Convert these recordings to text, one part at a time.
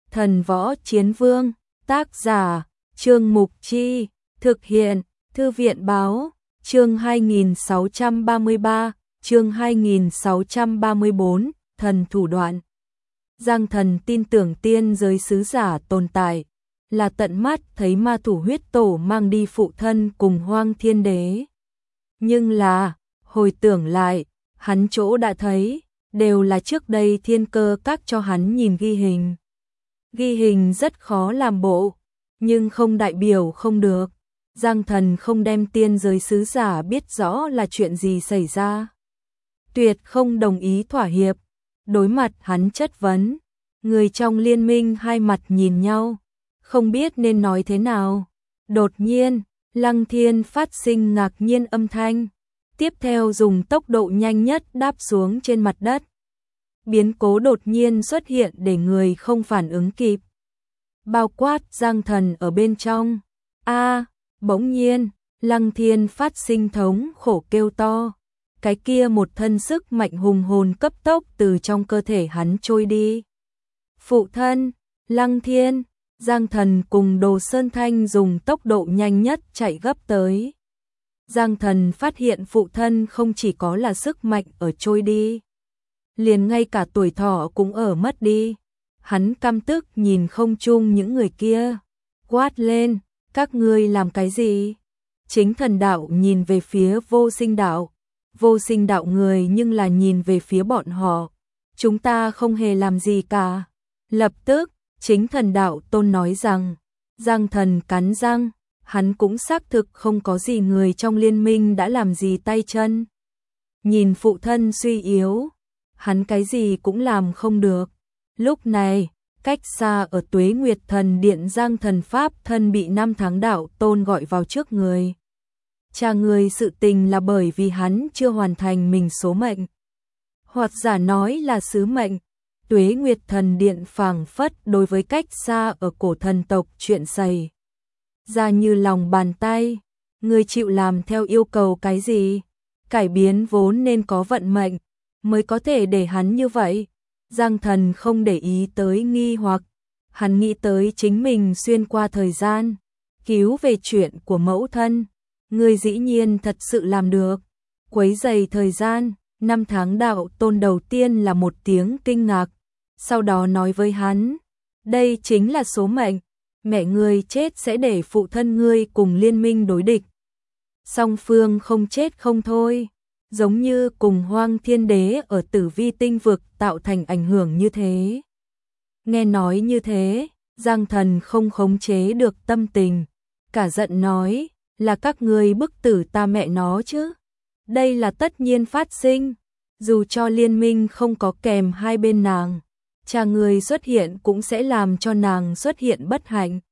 Thần Võ Chiến Vương, tác giả, Trương Mục Chi, thực hiện, Thư viện Báo, chương 2633, chương 2634, thần thủ đoạn. Giang Thần tin tưởng tiên giới sứ giả tồn tại, là tận mắt thấy ma thủ huyết tổ mang đi phụ thân cùng Hoang Thiên Đế. Nhưng là, hồi tưởng lại, hắn chỗ đã thấy, đều là trước đây Thiên Cơ Các cho hắn nhìn ghi hình. Ghi hình rất khó làm bộ, nhưng không đại biểu không được. Giang Thần không đem tiên giới sứ giả biết rõ là chuyện gì xảy ra. Tuyệt không đồng ý thỏa hiệp. Đối mặt hắn chất vấn, người trong liên minh hai mặt nhìn nhau, không biết nên nói thế nào. Đột nhiên, Lăng Thiên phát sinh ngạc nhiên âm thanh, tiếp theo dùng tốc độ nhanh nhất đáp xuống trên mặt đất. Biến cố đột nhiên xuất hiện để người không phản ứng kịp, bao quát Giang Thần ở bên trong. Bỗng nhiên, Lăng Thiên phát sinh thống khổ kêu to. Cái kia một thân sức mạnh hùng hồn cấp tốc từ trong cơ thể hắn trôi đi. Phụ thân, Lăng Thiên, Giang Thần cùng Đồ Sơn Thanh dùng tốc độ nhanh nhất chạy gấp tới. Giang Thần phát hiện phụ thân không chỉ có là sức mạnh ở trôi đi, liền ngay cả tuổi thọ cũng ở mất đi. Hắn căm tức nhìn không chung những người kia, quát lên, các ngươi làm cái gì? Chính Thần đạo nhìn về phía Vô Sinh đạo. Vô Sinh đạo người nhưng là nhìn về phía bọn họ. Chúng ta không hề làm gì cả. Lập tức, chính Thần đạo Tôn nói rằng, Giang Thần cắn răng, hắn cũng xác thực không có gì người trong liên minh đã làm gì tay chân. Nhìn phụ thân suy yếu, hắn cái gì cũng làm không được. Lúc này, cách xa ở Tuế Nguyệt Thần Điện, Giang Thần Pháp thân bị Năm Tháng đạo Tôn gọi vào trước người. Cha người sự tình là bởi vì hắn chưa hoàn thành mình số mệnh, hoặc giả nói là sứ mệnh. Tuế Nguyệt Thần Điện phảng phất đối với cách xa ở cổ thần tộc chuyện xảy ra như lòng bàn tay. Người chịu làm theo yêu cầu cái gì, cải biến vốn nên có vận mệnh, mới có thể để hắn như vậy. Giang Thần không để ý tới nghi hoặc, hắn nghĩ tới chính mình xuyên qua thời gian, cứu về chuyện của mẫu thân. Người dĩ nhiên thật sự làm được. Quấy rầy thời gian. Năm Tháng đạo Tôn đầu tiên là một tiếng kinh ngạc, sau đó nói với hắn, đây chính là số mệnh. Mẹ ngươi chết sẽ để phụ thân ngươi cùng liên minh đối địch. Song phương không chết không thôi, giống như cùng Hoang Thiên Đế ở Tử Vi tinh vực tạo thành ảnh hưởng như thế. Nghe nói như thế, Giang Thần không khống chế được tâm tình, cả giận nói, là các ngươi bức tử ta mẹ nó chứ. Đây là tất nhiên phát sinh, dù cho liên minh không có kèm hai bên nàng, cha người xuất hiện cũng sẽ làm cho nàng xuất hiện bất hạnh.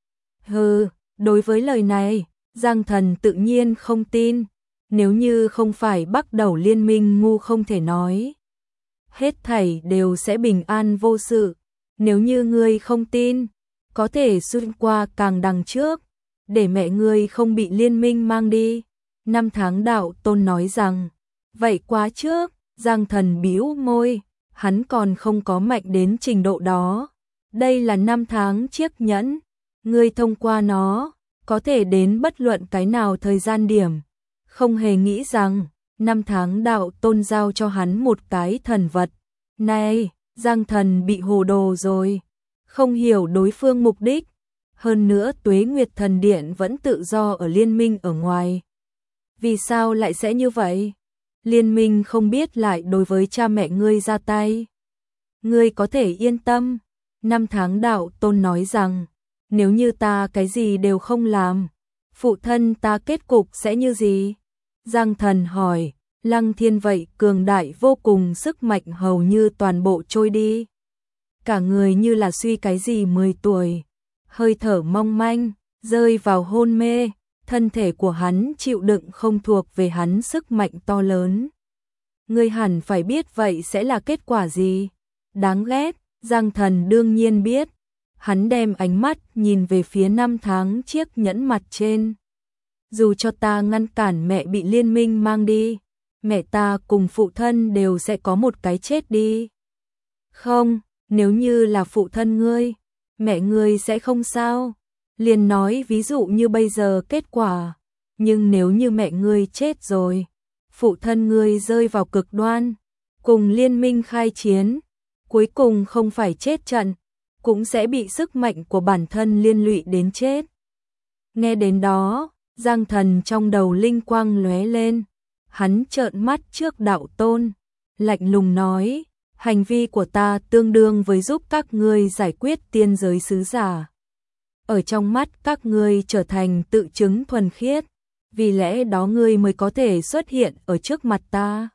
Hừ, đối với lời này, Giang Thần tự nhiên không tin. Nếu như không phải bắt đầu liên minh ngu không thể nói, hết thảy đều sẽ bình an vô sự. Nếu như ngươi không tin, có thể xuyên qua càng đằng trước, để mẹ ngươi không bị liên minh mang đi. Năm Tháng đạo Tôn nói rằng, vậy quá trước. Giang Thần bĩu môi, hắn còn không có mạnh đến trình độ đó. Đây là năm tháng chiếc nhẫn, ngươi thông qua nó, có thể đến bất luận cái nào thời gian điểm. Không hề nghĩ rằng, Năm Tháng đạo Tôn giao cho hắn một cái thần vật. Này, Giang Thần bị hồ đồ rồi, không hiểu đối phương mục đích. Hơn nữa Tuế Nguyệt Thần Điện vẫn tự do ở liên minh ở ngoài. Vì sao lại sẽ như vậy? Liên minh không biết lại đối với cha mẹ ngươi ra tay. Ngươi có thể yên tâm. Năm Tháng đạo Tôn nói rằng, nếu như ta cái gì đều không làm, phụ thân ta kết cục sẽ như gì? Giang Thần hỏi, Lăng Thiên vậy cường đại vô cùng, sức mạnh hầu như toàn bộ trôi đi. Cả người như là suy cái gì 10 tuổi, hơi thở mong manh, rơi vào hôn mê. Thân thể của hắn chịu đựng không thuộc về hắn sức mạnh to lớn. Ngươi hẳn phải biết vậy sẽ là kết quả gì. Đáng ghét, Giang Thần đương nhiên biết. Hắn đem ánh mắt nhìn về phía Năm Tháng chiếc nhẫn mặt trên. Dù cho ta ngăn cản mẹ bị liên minh mang đi, mẹ ta cùng phụ thân đều sẽ có một cái chết đi. Không, nếu như là phụ thân ngươi, Mẹ ngươi sẽ không sao. Liền nói ví dụ như bây giờ kết quả, nhưng nếu như mẹ ngươi chết rồi, phụ thân ngươi rơi vào cực đoan, cùng liên minh khai chiến, cuối cùng không phải chết trận, cũng sẽ bị sức mạnh của bản thân liên lụy đến chết. Nghe đến đó, Giang Thần trong đầu linh quang lóe lên, hắn trợn mắt trước đạo tôn, lạnh lùng nói, hành vi của ta tương đương với giúp các ngươi giải quyết tiên giới sứ giả. Ở trong mắt các ngươi trở thành tự chứng thuần khiết, vì lẽ đó ngươi mới có thể xuất hiện ở trước mặt ta.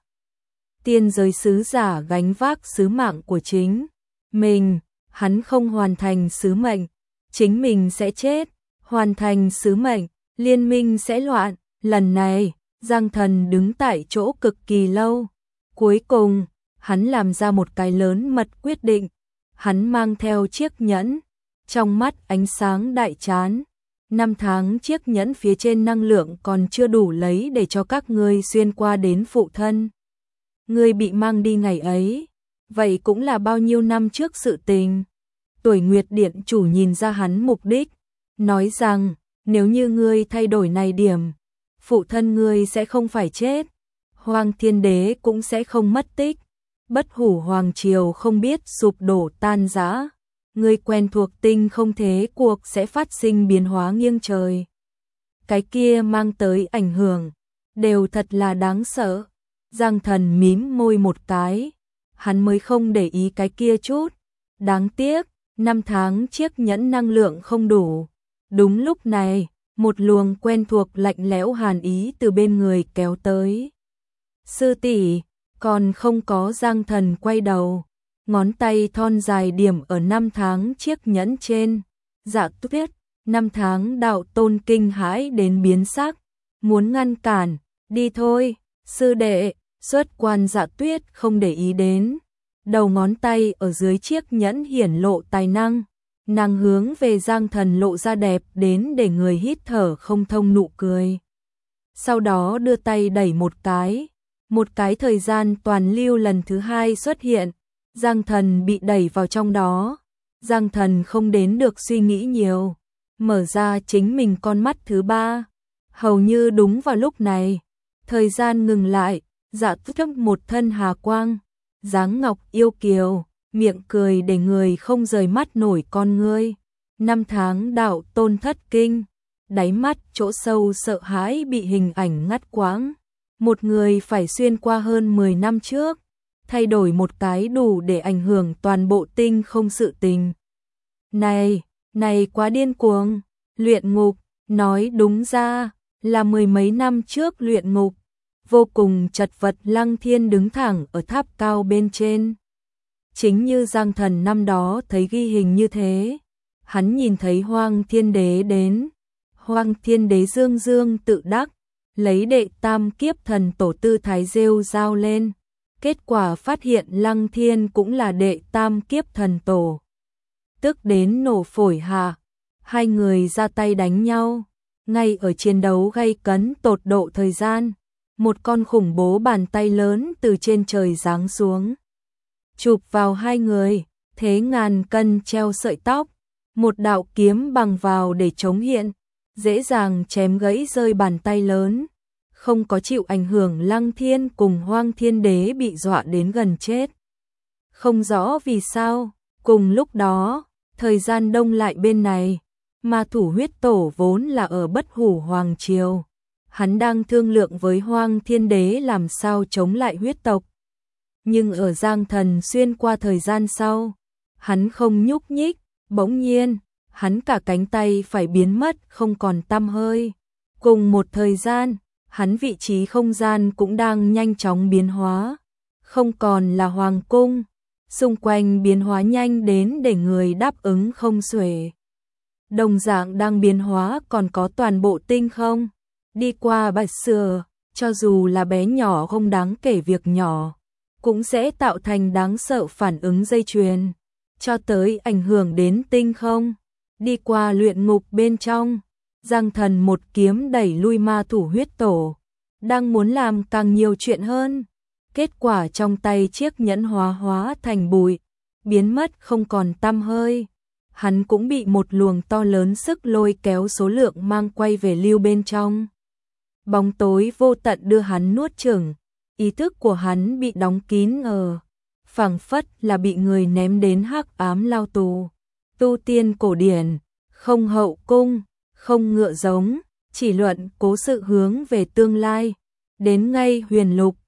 Tiên giới sứ giả gánh vác sứ mạng của chính mình, hắn không hoàn thành sứ mệnh, chính mình sẽ chết, hoàn thành sứ mệnh, liên minh sẽ loạn. Lần này, Giang Thần đứng tại chỗ cực kỳ lâu. Cuối cùng, hắn làm ra một cái lớn mật quyết định. Hắn mang theo chiếc nhẫn, trong mắt ánh sáng đại chán. 5 tháng chiếc nhẫn phía trên năng lượng còn chưa đủ lấy để cho các ngươi xuyên qua đến phụ thân. Ngươi bị mang đi ngày ấy, vậy cũng là bao nhiêu năm trước sự tình. Tuổi Nguyệt Điện chủ nhìn ra hắn mục đích, nói rằng, nếu như ngươi thay đổi này điểm, phụ thân ngươi sẽ không phải chết, Hoàng Thiên Đế cũng sẽ không mất tích, Bất Hủ Hoàng Triều không biết sụp đổ tan rã, ngươi quen thuộc tinh không thế cuộc sẽ phát sinh biến hóa nghiêng trời. Cái kia mang tới ảnh hưởng, đều thật là đáng sợ. Giang Thần mím môi một cái, hắn mới không để ý cái kia chút. Đáng tiếc, 5 tháng chiếc nhẫn năng lượng không đủ. Đúng lúc này, một luồng quen thuộc lạnh lẽo hàn ý từ bên người kéo tới. Sư tỷ, còn không có. Giang Thần quay đầu, ngón tay thon dài điểm ở 5 tháng chiếc nhẫn trên. Dạ Tuyết, 5 tháng đạo tôn kinh hãi đến biến sắc, muốn ngăn cản, đi thôi, sư đệ. Xuất quan Dạ Tuyết không để ý đến, đầu ngón tay ở dưới chiếc nhẫn hiển lộ tài năng, nàng hướng về Giang Thần lộ ra đẹp đến để người hít thở không thông nụ cười. Sau đó đưa tay đẩy một cái thời gian toàn lưu lần thứ 2 xuất hiện, Giang Thần bị đẩy vào trong đó. Giang Thần không đến được suy nghĩ nhiều, mở ra chính mình con mắt thứ 3. Hầu như đúng vào lúc này, thời gian ngừng lại. Dạ Tuyết một thân hà quang, dáng ngọc yêu kiều, miệng cười để người không rời mắt nổi con ngươi. 5 tháng đạo tôn thất kinh, đáy mắt chỗ sâu sợ hãi bị hình ảnh ngắt quãng. Một người phải xuyên qua hơn 10 năm trước, thay đổi một cái đủ để ảnh hưởng toàn bộ tinh không sự tình. Này quá điên cuồng. Luyện ngục, nói đúng ra là 10 mấy năm trước luyện ngục. Vô cùng chật vật Lăng Thiên đứng thẳng ở tháp cao bên trên. Chính như Giang Thần năm đó thấy ghi hình như thế. Hắn nhìn thấy Hoàng Thiên Đế đến. Hoàng Thiên Đế dương dương tự đắc, lấy đệ tam kiếp thần tổ tư thái rêu rao lên. Kết quả phát hiện Lăng Thiên cũng là đệ tam kiếp thần tổ. Tức đến nổ phổi hạ. Hai người ra tay đánh nhau. Ngay ở chiến đấu gay cấn tột độ thời gian, một con khủng bố bàn tay lớn từ trên trời giáng xuống, chụp vào hai người, thế ngàn cân treo sợi tóc, một đạo kiếm bằng vào để chống hiện, dễ dàng chém gãy rơi bàn tay lớn, không có chịu ảnh hưởng. Lăng Thiên cùng Hoang Thiên Đế bị dọa đến gần chết. Không rõ vì sao, cùng lúc đó, thời gian đông lại bên này, Ma Thủ Huyết Tổ vốn là ở Bất Hủ Hoàng Triều. Hắn đang thương lượng với Hoang Thiên Đế làm sao chống lại huyết tộc. Nhưng ở Giang Thần xuyên qua thời gian sau, hắn không nhúc nhích, bỗng nhiên, hắn cả cánh tay phải biến mất không còn tăm hơi. Cùng một thời gian, hắn vị trí không gian cũng đang nhanh chóng biến hóa, không còn là hoàng cung, xung quanh biến hóa nhanh đến để người đáp ứng không xuể. Đồng dạng đang biến hóa còn có toàn bộ tinh không. Đi qua Bạch Sửa, cho dù là bé nhỏ không đáng kể việc nhỏ, cũng sẽ tạo thành đáng sợ phản ứng dây chuyền, cho tới ảnh hưởng đến tinh không. Đi qua luyện ngục bên trong, Giang Thần một kiếm đẩy lui Ma Thủ Huyết Tổ, đang muốn làm càng nhiều chuyện hơn. Kết quả trong tay chiếc nhẫn hóa thành bụi, biến mất không còn tăm hơi. hắn cũng bị một luồng to lớn sức lôi kéo số lượng mang quay về lưu bên trong. Bóng tối vô tận đưa hắn nuốt chửng, ý thức của hắn bị đóng kín phảng phất là bị người ném đến hắc ám lao tù. Tu tiên cổ điển, không hậu cung, không ngựa giống, chỉ luận cố sự hướng về tương lai. Đến ngay huyền lục,